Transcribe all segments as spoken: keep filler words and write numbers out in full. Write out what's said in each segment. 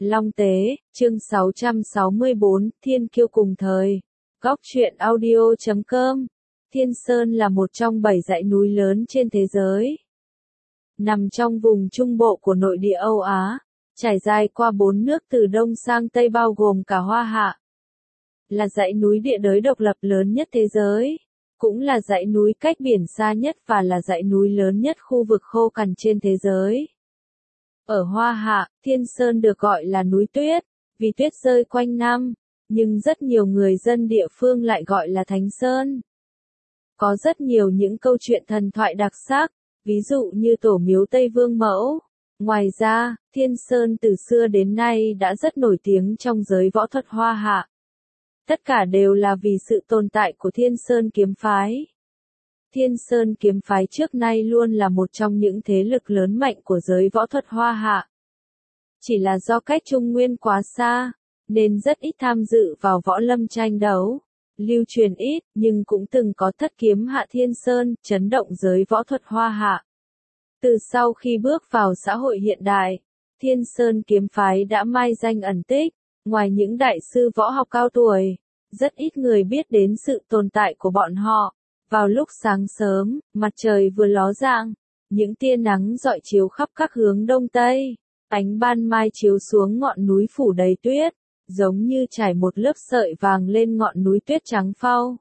Long Tế, chương sáu trăm sáu mươi bốn, Thiên Kiêu cùng thời. Góc truyện audio chấm com. Thiên Sơn là một trong bảy dãy núi lớn trên thế giới. Nằm trong vùng trung bộ của nội địa Âu Á, trải dài qua bốn nước từ đông sang tây bao gồm cả Hoa Hạ. Là dãy núi địa đới độc lập lớn nhất thế giới. Cũng là dãy núi cách biển xa nhất và là dãy núi lớn nhất khu vực khô cằn trên thế giới. Ở Hoa Hạ, Thiên Sơn được gọi là núi tuyết, vì tuyết rơi quanh năm, nhưng rất nhiều người dân địa phương lại gọi là Thánh Sơn. Có rất nhiều những câu chuyện thần thoại đặc sắc, ví dụ như tổ miếu Tây Vương Mẫu. Ngoài ra, Thiên Sơn từ xưa đến nay đã rất nổi tiếng trong giới võ thuật Hoa Hạ. Tất cả đều là vì sự tồn tại của Thiên Sơn kiếm phái. Thiên Sơn kiếm phái trước nay luôn là một trong những thế lực lớn mạnh của giới võ thuật Hoa Hạ. Chỉ là do cách Trung Nguyên quá xa, nên rất ít tham dự vào võ lâm tranh đấu. Lưu truyền ít, nhưng cũng từng có thất kiếm hạ Thiên Sơn, chấn động giới võ thuật Hoa Hạ. Từ sau khi bước vào xã hội hiện đại, Thiên Sơn kiếm phái đã mai danh ẩn tích. Ngoài những đại sư võ học cao tuổi, rất ít người biết đến sự tồn tại của bọn họ. Vào lúc sáng sớm, mặt trời vừa ló dạng, những tia nắng rọi chiếu khắp các hướng đông tây, ánh ban mai chiếu xuống ngọn núi phủ đầy tuyết, giống như trải một lớp sợi vàng lên ngọn núi tuyết trắng phau.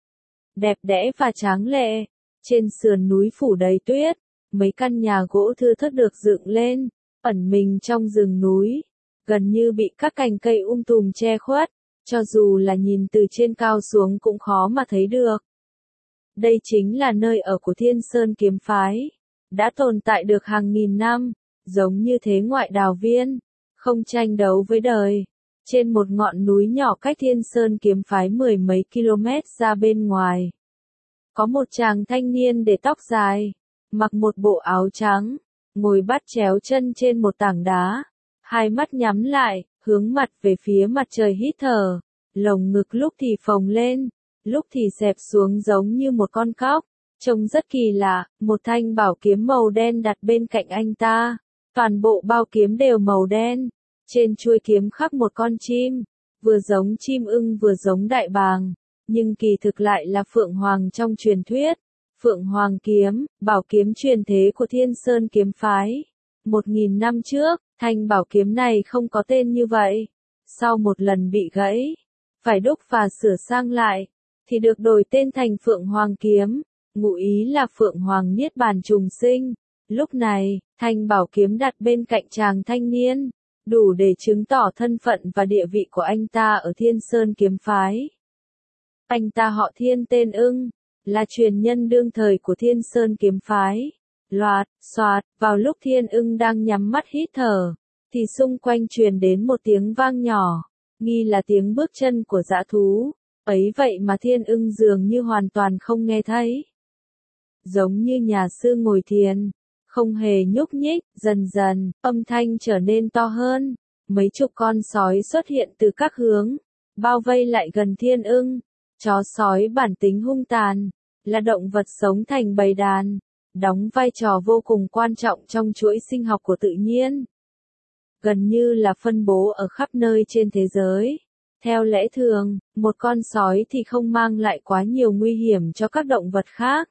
Đẹp đẽ và tráng lệ, trên sườn núi phủ đầy tuyết, mấy căn nhà gỗ thưa thớt được dựng lên, ẩn mình trong rừng núi, gần như bị các cành cây um tùm che khuất, cho dù là nhìn từ trên cao xuống cũng khó mà thấy được. Đây chính là nơi ở của Thiên Sơn kiếm phái, đã tồn tại được hàng nghìn năm, giống như thế ngoại đào viên, không tranh đấu với đời. Trên một ngọn núi nhỏ cách Thiên Sơn kiếm phái mười mấy km ra bên ngoài, có một chàng thanh niên để tóc dài, mặc một bộ áo trắng, ngồi bắt chéo chân trên một tảng đá, hai mắt nhắm lại, hướng mặt về phía mặt trời hít thở, lồng ngực lúc thì phồng lên, lúc thì xẹp xuống giống như một con cóc, trông rất kỳ lạ. Một thanh bảo kiếm màu đen đặt bên cạnh anh ta, toàn bộ bao kiếm đều màu đen, trên chuôi kiếm khắc một con chim, vừa giống chim ưng vừa giống đại bàng, nhưng kỳ thực lại là Phượng Hoàng trong truyền thuyết. Phượng Hoàng kiếm, bảo kiếm truyền thế của Thiên Sơn kiếm phái. Một nghìn năm trước, thanh bảo kiếm này không có tên như vậy. Sau một lần bị gãy, phải đúc và sửa sang lại, thì được đổi tên thành Phượng Hoàng kiếm, ngụ ý là Phượng Hoàng niết bàn trùng sinh. Lúc này, thanh bảo kiếm đặt bên cạnh chàng thanh niên, đủ để chứng tỏ thân phận và địa vị của anh ta ở Thiên Sơn kiếm phái. Anh ta họ Thiên tên Ưng, là truyền nhân đương thời của Thiên Sơn kiếm phái. Loạt, xoạt, vào lúc Thiên Ưng đang nhắm mắt hít thở, thì xung quanh truyền đến một tiếng vang nhỏ, nghi là tiếng bước chân của dã thú. Ấy vậy mà Thiên Ưng dường như hoàn toàn không nghe thấy. Giống như nhà sư ngồi thiền, không hề nhúc nhích. Dần dần, âm thanh trở nên to hơn, mấy chục con sói xuất hiện từ các hướng, bao vây lại gần Thiên Ưng. Chó sói bản tính hung tàn, là động vật sống thành bầy đàn, đóng vai trò vô cùng quan trọng trong chuỗi sinh học của tự nhiên. Gần như là phân bố ở khắp nơi trên thế giới. Theo lẽ thường, một con sói thì không mang lại quá nhiều nguy hiểm cho các động vật khác.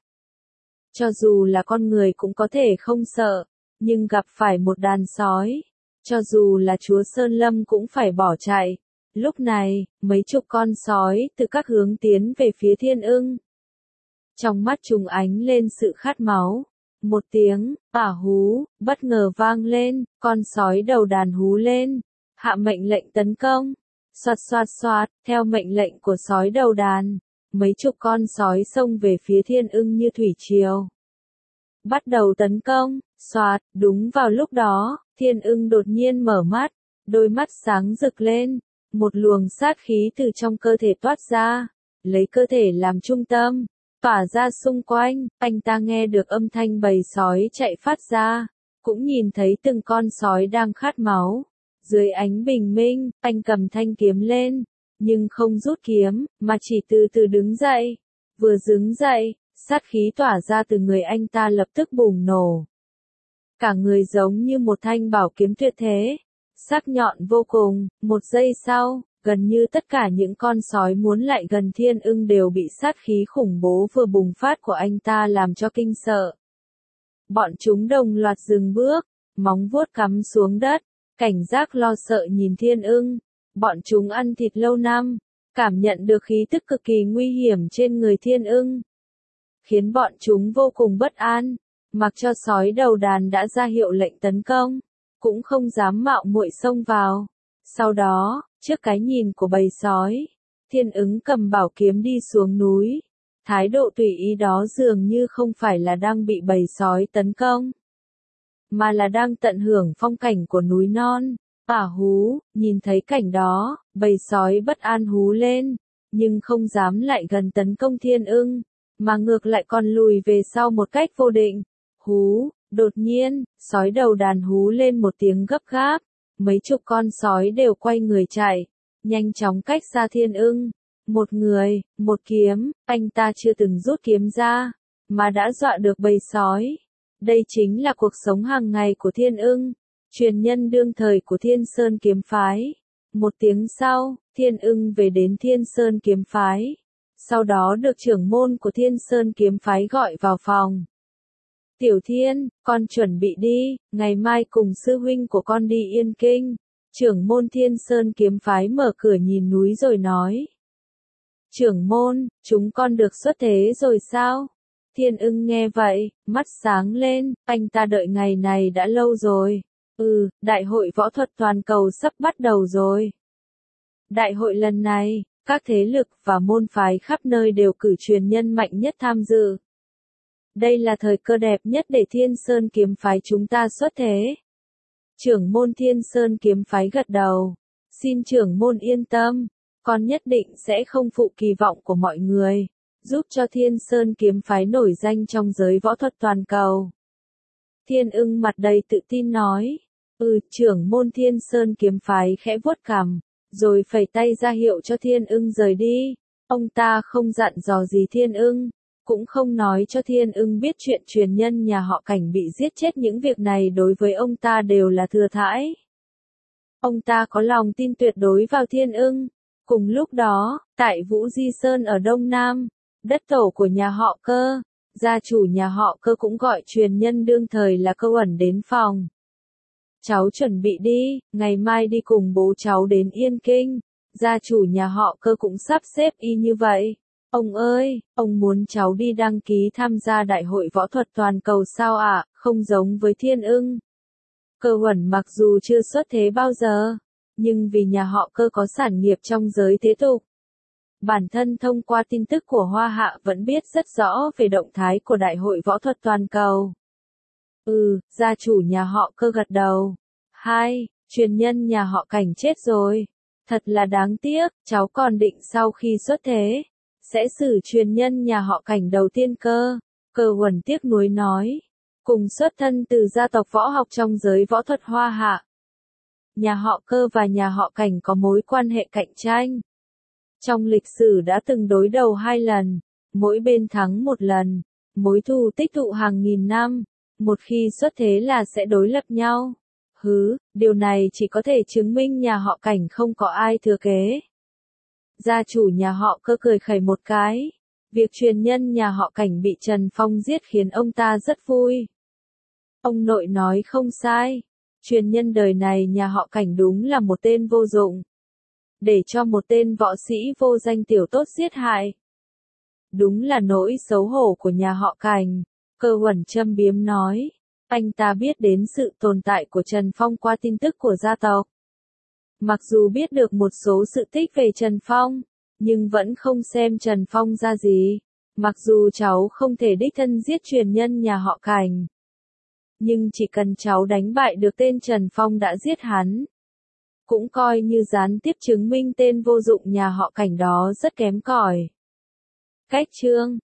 Cho dù là con người cũng có thể không sợ, nhưng gặp phải một đàn sói, cho dù là chúa Sơn Lâm cũng phải bỏ chạy. Lúc này, mấy chục con sói từ các hướng tiến về phía Thiên Ưng. Trong mắt chúng ánh lên sự khát máu. Một tiếng ả hú bất ngờ vang lên, con sói đầu đàn hú lên, hạ mệnh lệnh tấn công. Xoạt xoạt xoạt, theo mệnh lệnh của sói đầu đàn, mấy chục con sói xông về phía Thiên Ưng như thủy triều. Bắt đầu tấn công. Xoạt, đúng vào lúc đó, Thiên Ưng đột nhiên mở mắt, đôi mắt sáng rực lên, một luồng sát khí từ trong cơ thể toát ra, lấy cơ thể làm trung tâm, tỏa ra xung quanh. Anh ta nghe được âm thanh bầy sói chạy phát ra, cũng nhìn thấy từng con sói đang khát máu. Dưới ánh bình minh, anh cầm thanh kiếm lên, nhưng không rút kiếm, mà chỉ từ từ đứng dậy. Vừa đứng dậy, sát khí tỏa ra từ người anh ta lập tức bùng nổ. Cả người giống như một thanh bảo kiếm tuyệt thế. sắc nhọn vô cùng. Một giây sau, gần như tất cả những con sói muốn lại gần Thiên Ưng đều bị sát khí khủng bố vừa bùng phát của anh ta làm cho kinh sợ. Bọn chúng đồng loạt dừng bước, móng vuốt cắm xuống đất, cảnh giác lo sợ nhìn Thiên Ưng. Bọn chúng ăn thịt lâu năm, cảm nhận được khí tức cực kỳ nguy hiểm trên người Thiên Ưng, khiến bọn chúng vô cùng bất an, mặc cho sói đầu đàn đã ra hiệu lệnh tấn công, cũng không dám mạo muội xông vào. Sau đó, trước cái nhìn của bầy sói, Thiên Ưng cầm bảo kiếm đi xuống núi. Thái độ tùy ý đó dường như không phải là đang bị bầy sói tấn công, mà là đang tận hưởng phong cảnh của núi non. Ả hú, nhìn thấy cảnh đó, bầy sói bất an hú lên, nhưng không dám lại gần tấn công Thiên Ưng, mà ngược lại còn lùi về sau một cách vô định. Hú, đột nhiên, sói đầu đàn hú lên một tiếng gấp gáp, mấy chục con sói đều quay người chạy, nhanh chóng cách xa Thiên Ưng. Một người, một kiếm, anh ta chưa từng rút kiếm ra, mà đã dọa được bầy sói. Đây chính là cuộc sống hàng ngày của Thiên Ưng, truyền nhân đương thời của Thiên Sơn kiếm phái. Một tiếng sau, Thiên Ưng về đến Thiên Sơn kiếm phái, sau đó được trưởng môn của Thiên Sơn kiếm phái gọi vào phòng. Tiểu Thiên, con chuẩn bị đi, ngày mai cùng sư huynh của con đi Yên Kinh. Trưởng môn Thiên Sơn kiếm phái mở cửa nhìn núi rồi nói. Trưởng môn, chúng con được xuất thế rồi sao? Thiên Ưng nghe vậy, mắt sáng lên, anh ta đợi ngày này đã lâu rồi. Ừ, đại hội võ thuật toàn cầu sắp bắt đầu rồi. Đại hội lần này, các thế lực và môn phái khắp nơi đều cử truyền nhân mạnh nhất tham dự. Đây là thời cơ đẹp nhất để Thiên Sơn kiếm phái chúng ta xuất thế. Trưởng môn Thiên Sơn kiếm phái gật đầu. Xin trưởng môn yên tâm, con nhất định sẽ không phụ kỳ vọng của mọi người, giúp cho Thiên Sơn kiếm phái nổi danh trong giới võ thuật toàn cầu. Thiên Ưng mặt đầy tự tin nói. Ừ, trưởng môn Thiên Sơn kiếm phái khẽ vuốt cằm, rồi phẩy tay ra hiệu cho Thiên Ưng rời đi. Ông ta không dặn dò gì Thiên Ưng, cũng không nói cho Thiên Ưng biết chuyện truyền nhân nhà họ Cảnh bị giết chết. Những việc này đối với ông ta đều là thừa thãi. Ông ta có lòng tin tuyệt đối vào Thiên Ưng. Cùng lúc đó, tại Vũ Di Sơn ở Đông Nam, đất tổ của nhà họ Cơ, gia chủ nhà họ Cơ cũng gọi truyền nhân đương thời là Câu Ẩn đến phòng. Cháu chuẩn bị đi, ngày mai đi cùng bố cháu đến Yên Kinh. Gia chủ nhà họ Cơ cũng sắp xếp y như vậy. Ông ơi, ông muốn cháu đi đăng ký tham gia đại hội võ thuật toàn cầu sao ạ? À? Không giống với Thiên Ưng. Cơ Uẩn mặc dù chưa xuất thế bao giờ, nhưng vì nhà họ Cơ có sản nghiệp trong giới thế tục, bản thân thông qua tin tức của Hoa Hạ vẫn biết rất rõ về động thái của đại hội võ thuật toàn cầu. Ừ, gia chủ nhà họ Cơ gật đầu. Hai, truyền nhân nhà họ Cảnh chết rồi. Thật là đáng tiếc, cháu còn định sau khi xuất thế, sẽ xử truyền nhân nhà họ Cảnh đầu tiên cơ. Cơ Uẩn tiếc nuối nói. Cùng xuất thân từ gia tộc võ học trong giới võ thuật Hoa Hạ, nhà họ Cơ và nhà họ Cảnh có mối quan hệ cạnh tranh. Trong lịch sử đã từng đối đầu hai lần, mỗi bên thắng một lần, mối thù tích tụ hàng nghìn năm, một khi xuất thế là sẽ đối lập nhau. Hứ, điều này chỉ có thể chứng minh nhà họ Cảnh không có ai thừa kế. Gia chủ nhà họ Cơ cười khẩy một cái. Việc truyền nhân nhà họ Cảnh bị Trần Phong giết khiến ông ta rất vui. Ông nội nói không sai. Truyền nhân đời này nhà họ Cảnh đúng là một tên vô dụng. Để cho một tên võ sĩ vô danh tiểu tốt giết hại. Đúng là nỗi xấu hổ của nhà họ Cảnh. Cơ Uẩn châm biếm nói. Anh ta biết đến sự tồn tại của Trần Phong qua tin tức của gia tộc. Mặc dù biết được một số sự tích về Trần Phong, nhưng vẫn không xem Trần Phong ra gì. Mặc dù cháu không thể đích thân giết truyền nhân nhà họ Cảnh, nhưng chỉ cần cháu đánh bại được tên Trần Phong đã giết hắn, cũng coi như gián tiếp chứng minh tên vô dụng nhà họ Cảnh đó rất kém cỏi. Cách chương